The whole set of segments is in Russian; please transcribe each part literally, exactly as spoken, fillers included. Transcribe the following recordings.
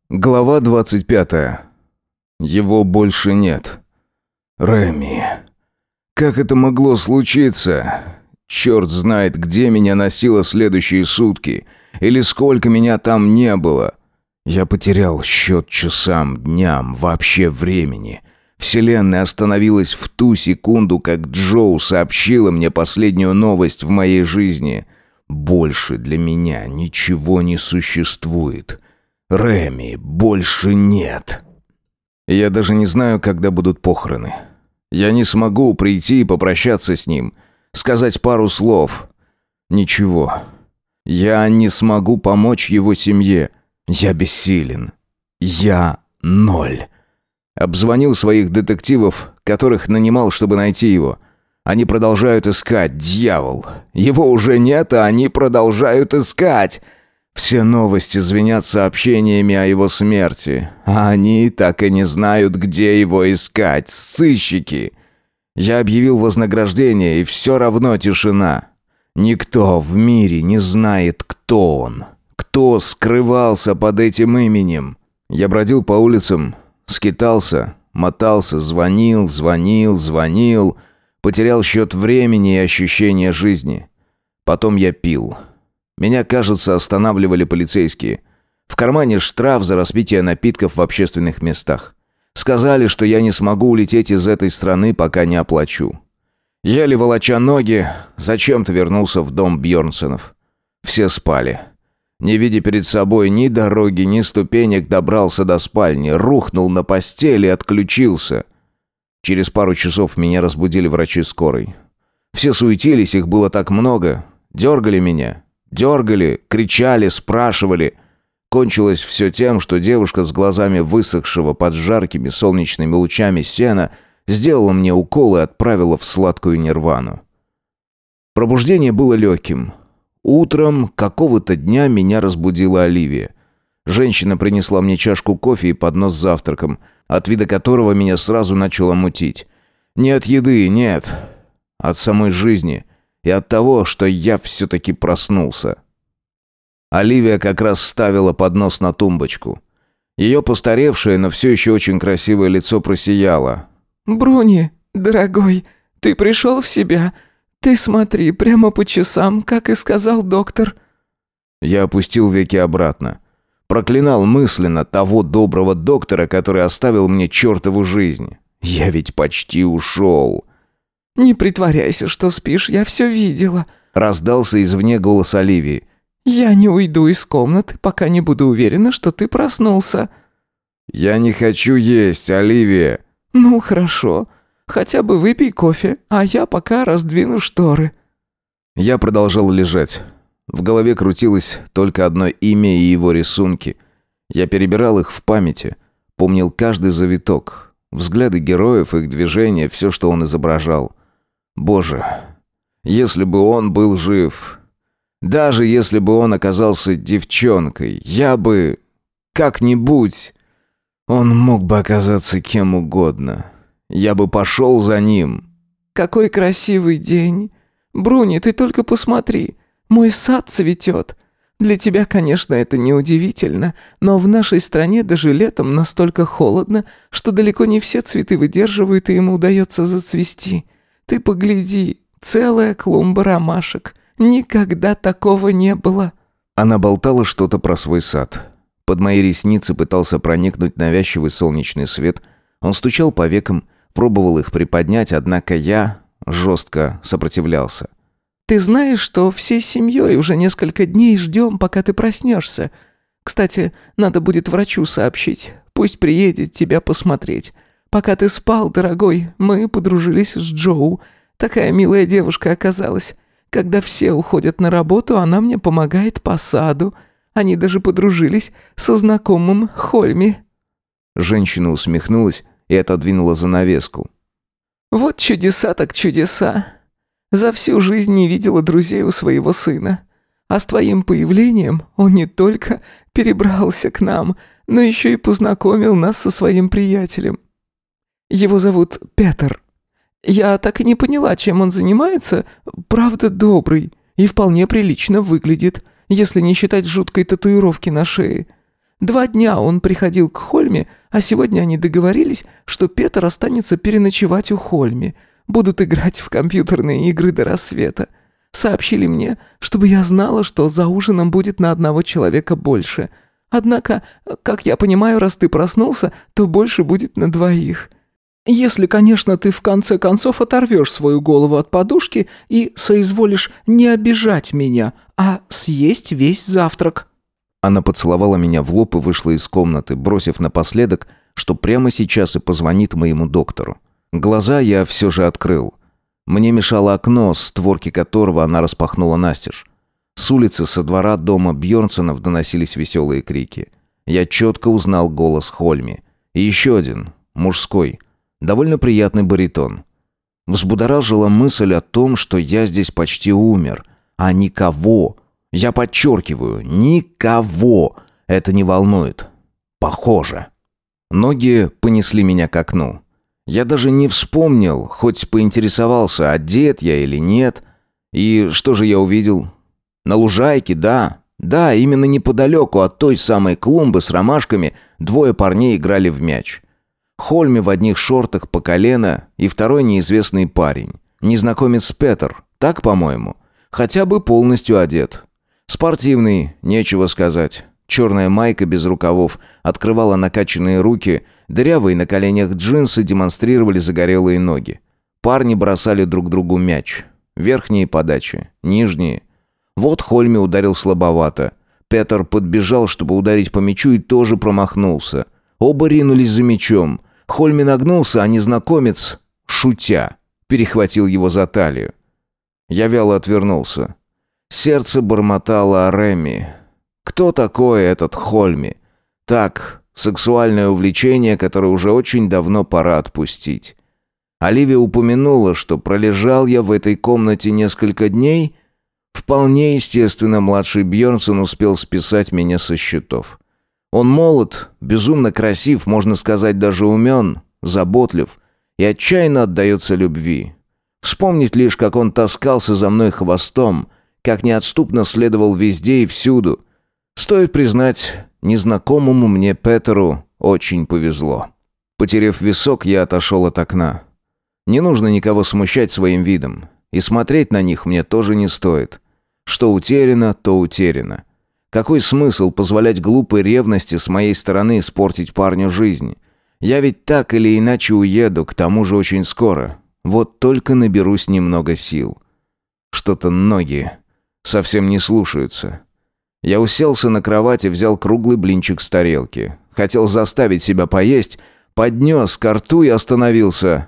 Глава двадцать пятая. Его больше нет. Реми. Как это могло случиться? Черт знает, где меня носило следующие сутки. Или сколько меня там не было. Я потерял счет часам, дням, вообще времени. Вселенная остановилась в ту секунду, как Джоу сообщила мне последнюю новость в моей жизни. Больше для меня ничего не существует. Реми больше нет. Я даже не знаю, когда будут похороны. Я не смогу прийти и попрощаться с ним, сказать пару слов. Ничего. Я не смогу помочь его семье. Я бессилен. Я ноль. Обзвонил своих детективов, которых нанимал, чтобы найти его. Они продолжают искать, дьявол. Его уже нет, а они продолжают искать. Все новости звенят сообщениями о его смерти, а они так и не знают, где его искать. Сыщики. Я объявил вознаграждение, и все равно тишина. Никто в мире не знает, кто он, кто скрывался под этим именем. Я бродил по улицам, скитался, мотался, звонил, звонил, звонил, потерял счет времени и ощущение жизни. Потом я пил. Меня, кажется, останавливали полицейские. В кармане штраф за распитие напитков в общественных местах. Сказали, что я не смогу улететь из этой страны, пока не оплачу. Еле волоча ноги, зачем-то вернулся в дом Бьернсонов. Все спали. Не видя перед собой ни дороги, ни ступенек, добрался до спальни, рухнул на постель и отключился. Через пару часов меня разбудили врачи скорой. Все суетились, их было так много. Дергали меня. Дергали, кричали, спрашивали. Кончилось все тем, что девушка с глазами высохшего под жаркими солнечными лучами сена сделала мне укол и отправила в сладкую нирвану. Пробуждение было легким. Утром какого-то дня меня разбудила Оливия. Женщина принесла мне чашку кофе и поднос с завтраком, от вида которого меня сразу начало мутить. Не от еды, нет, от самой жизни. И от того, что я все-таки проснулся. Оливия как раз ставила поднос на тумбочку. Ее постаревшее, но все еще очень красивое лицо просияло. «Бруни, дорогой, ты пришел в себя? Ты смотри, прямо по часам, как и сказал доктор». Я опустил веки обратно. Проклинал мысленно того доброго доктора, который оставил мне чертову жизнь. Я ведь почти ушел. «Не притворяйся, что спишь, я все видела», — раздался извне голос Оливии. «Я не уйду из комнаты, пока не буду уверена, что ты проснулся». «Я не хочу есть, Оливия». «Ну, хорошо. Хотя бы выпей кофе, а я пока раздвину шторы». Я продолжал лежать. В голове крутилось только одно имя и его рисунки. Я перебирал их в памяти, помнил каждый завиток, взгляды героев, их движения, все, что он изображал. Боже, если бы он был жив, даже если бы он оказался девчонкой, я бы как-нибудь... Он мог бы оказаться кем угодно. Я бы пошел за ним. «Какой красивый день! Бруни, ты только посмотри, мой сад цветет. Для тебя, конечно, это неудивительно, но в нашей стране даже летом настолько холодно, что далеко не все цветы выдерживают, и ему удается зацвести. Ты погляди, целая клумба ромашек. Никогда такого не было». Она болтала что-то про свой сад. Под мои ресницы пытался проникнуть навязчивый солнечный свет. Он стучал по векам, пробовал их приподнять, однако я жестко сопротивлялся. «Ты знаешь, что всей семьей уже несколько дней ждем, пока ты проснешься. Кстати, надо будет врачу сообщить. Пусть приедет тебя посмотреть. Пока ты спал, дорогой, мы подружились с Джоу. Такая милая девушка оказалась. Когда все уходят на работу, она мне помогает по саду. Они даже подружились со знакомым Хольми». Женщина усмехнулась и отодвинула занавеску. «Вот чудеса так чудеса. За всю жизнь не видела друзей у своего сына. А с твоим появлением он не только перебрался к нам, но еще и познакомил нас со своим приятелем. Его зовут Петер. Я так и не поняла, чем он занимается. Правда, добрый и вполне прилично выглядит, если не считать жуткой татуировки на шее. Два дня он приходил к Хольме, а сегодня они договорились, что Петр останется переночевать у Хольми. Будут играть в компьютерные игры до рассвета. Сообщили мне, чтобы я знала, что за ужином будет на одного человека больше. Однако, как я понимаю, раз ты проснулся, то больше будет на двоих. Если, конечно, ты в конце концов оторвешь свою голову от подушки и соизволишь не обижать меня, а съесть весь завтрак». Она поцеловала меня в лоб и вышла из комнаты, бросив напоследок, что прямо сейчас и позвонит моему доктору. Глаза я все же открыл. Мне мешало окно, створки которого она распахнула настежь. С улицы, со двора дома Бьернсонов доносились веселые крики. Я четко узнал голос Хольми. И еще один, мужской, довольно приятный баритон. Взбудоражила мысль о том, что я здесь почти умер, а никого, я подчеркиваю, никого это не волнует. Похоже. Ноги понесли меня к окну. Я даже не вспомнил, хоть поинтересовался, одет я или нет. И что же я увидел? На лужайке, да, да, именно неподалеку от той самой клумбы с ромашками двое парней играли в мяч. Хольми в одних шортах по колено и второй неизвестный парень. Незнакомец Петр, так, по-моему. Хотя бы полностью одет. Спортивный, нечего сказать. Черная майка без рукавов открывала накачанные руки, дырявые на коленях джинсы демонстрировали загорелые ноги. Парни бросали друг другу мяч. Верхние подачи, нижние. Вот Хольми ударил слабовато. Петр подбежал, чтобы ударить по мячу, и тоже промахнулся. Оба ринулись за мячом. Хольми нагнулся, а незнакомец, шутя, перехватил его за талию. Я вяло отвернулся. Сердце бормотало о Реми. Кто такой этот Хольми? Так, сексуальное увлечение, которое уже очень давно пора отпустить. Оливия упомянула, что пролежал я в этой комнате несколько дней. Вполне естественно, младший Бьернсон успел списать меня со счетов. Он молод, безумно красив, можно сказать, даже умен, заботлив и отчаянно отдается любви. Вспомнить лишь, как он таскался за мной хвостом, как неотступно следовал везде и всюду. Стоит признать, незнакомому мне Петеру очень повезло. Потеряв висок, я отошел от окна. Не нужно никого смущать своим видом, и смотреть на них мне тоже не стоит. Что утеряно, то утеряно. Какой смысл позволять глупой ревности с моей стороны испортить парню жизнь? Я ведь так или иначе уеду, к тому же очень скоро. Вот только наберусь немного сил. Что-то ноги совсем не слушаются. Я уселся на кровати, взял круглый блинчик с тарелки. Хотел заставить себя поесть, поднес ко рту и остановился.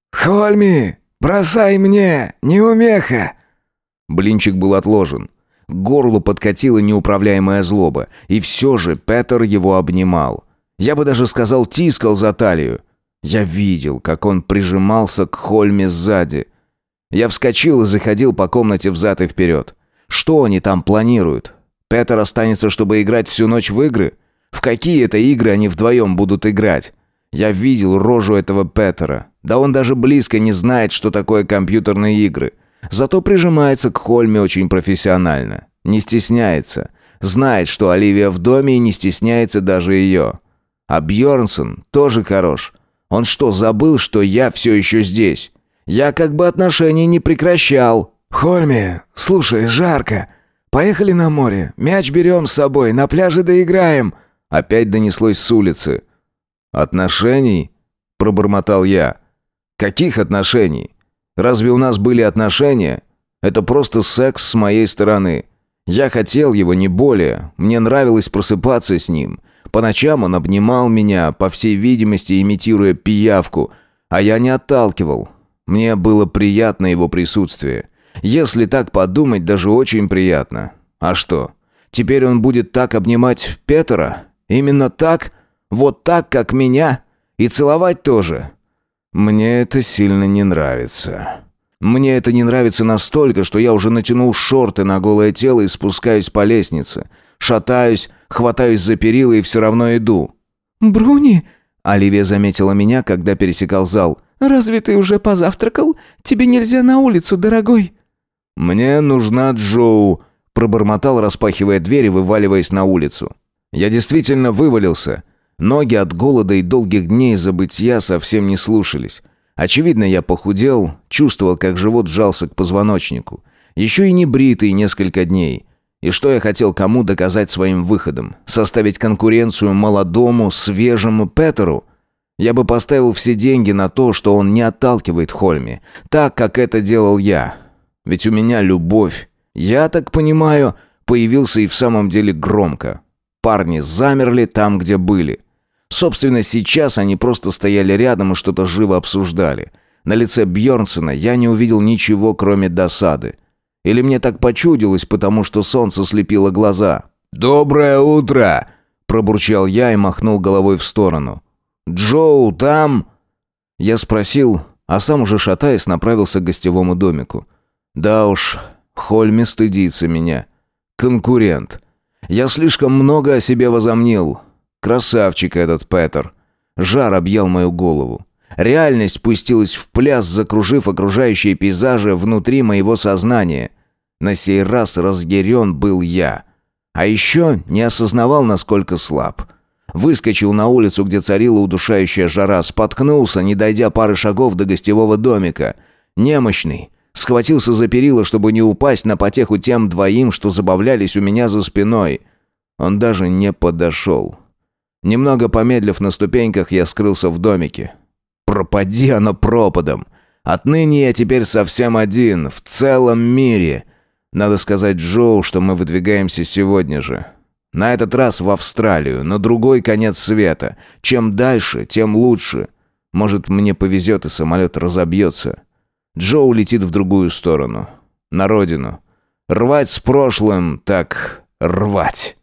«Хольми, бросай мне, неумеха!» Блинчик был отложен. К горлу подкатила неуправляемая злоба, и все же Петр его обнимал. Я бы даже сказал, тискал за талию. Я видел, как он прижимался к Хольме сзади. Я вскочил и заходил по комнате взад и вперед. Что они там планируют? Петр останется, чтобы играть всю ночь в игры? В какие это игры они вдвоем будут играть? Я видел рожу этого Петера. Да он даже близко не знает, что такое компьютерные игры. Зато прижимается к Хольме очень профессионально. Не стесняется. Знает, что Оливия в доме, и не стесняется даже ее. А Бьернсон тоже хорош. Он что, забыл, что я все еще здесь? Я как бы отношения не прекращал. «Хольми, слушай, жарко. Поехали на море. Мяч берем с собой, на пляже доиграем». Опять донеслось с улицы. «Отношений?» – пробормотал я. «Каких отношений? Разве у нас были отношения? Это просто секс с моей стороны. Я хотел его, не более. Мне нравилось просыпаться с ним. По ночам он обнимал меня, по всей видимости, имитируя пиявку, а я не отталкивал. Мне было приятно его присутствие. Если так подумать, даже очень приятно. А что? Теперь он будет так обнимать Петера? Именно так? Вот так, как меня? И целовать тоже? Мне это сильно не нравится. Мне это не нравится настолько, что я уже натянул шорты на голое тело и спускаюсь по лестнице. Шатаюсь, хватаюсь за перила и все равно иду. «Бруни!» Оливия заметила меня, когда пересекал зал. «Разве ты уже позавтракал? Тебе нельзя на улицу, дорогой». «Мне нужна Джоу», – пробормотал, распахивая дверь и вываливаясь на улицу. Я действительно вывалился. Ноги от голода и долгих дней забытья совсем не слушались. Очевидно, я похудел, чувствовал, как живот сжался к позвоночнику. Еще и не бритый несколько дней. И что я хотел кому доказать своим выходом? Составить конкуренцию молодому, свежему Петеру? Я бы поставил все деньги на то, что он не отталкивает Хольми, так, как это делал я. Ведь у меня любовь. Я так понимаю, появился и в самом деле громко. Парни замерли там, где были. Собственно, сейчас они просто стояли рядом и что-то живо обсуждали. На лице Бьернсона я не увидел ничего, кроме досады. Или мне так почудилось, потому что солнце слепило глаза. «Доброе утро!» – пробурчал я и махнул головой в сторону. «Джоу там?» Я спросил, а сам уже шатаясь направился к гостевому домику. Да уж, Хольми стыдится меня. Конкурент. Я слишком много о себе возомнил. Красавчик этот Петер. Жар объял мою голову. Реальность пустилась в пляс, закружив окружающие пейзажи внутри моего сознания. На сей раз разъярен был я. А еще не осознавал, насколько слаб. Выскочил на улицу, где царила удушающая жара, споткнулся, не дойдя пары шагов до гостевого домика. Немощный. Схватился за перила, чтобы не упасть на потеху тем двоим, что забавлялись у меня за спиной. Он даже не подошел. Немного помедлив на ступеньках, я скрылся в домике. Пропади оно пропадом. Отныне я теперь совсем один, в целом мире. Надо сказать Джоу, что мы выдвигаемся сегодня же. На этот раз в Австралию, на другой конец света. Чем дальше, тем лучше. Может, мне повезет и самолет разобьется. Джоу летит в другую сторону. На родину. Рвать с прошлым, так рвать.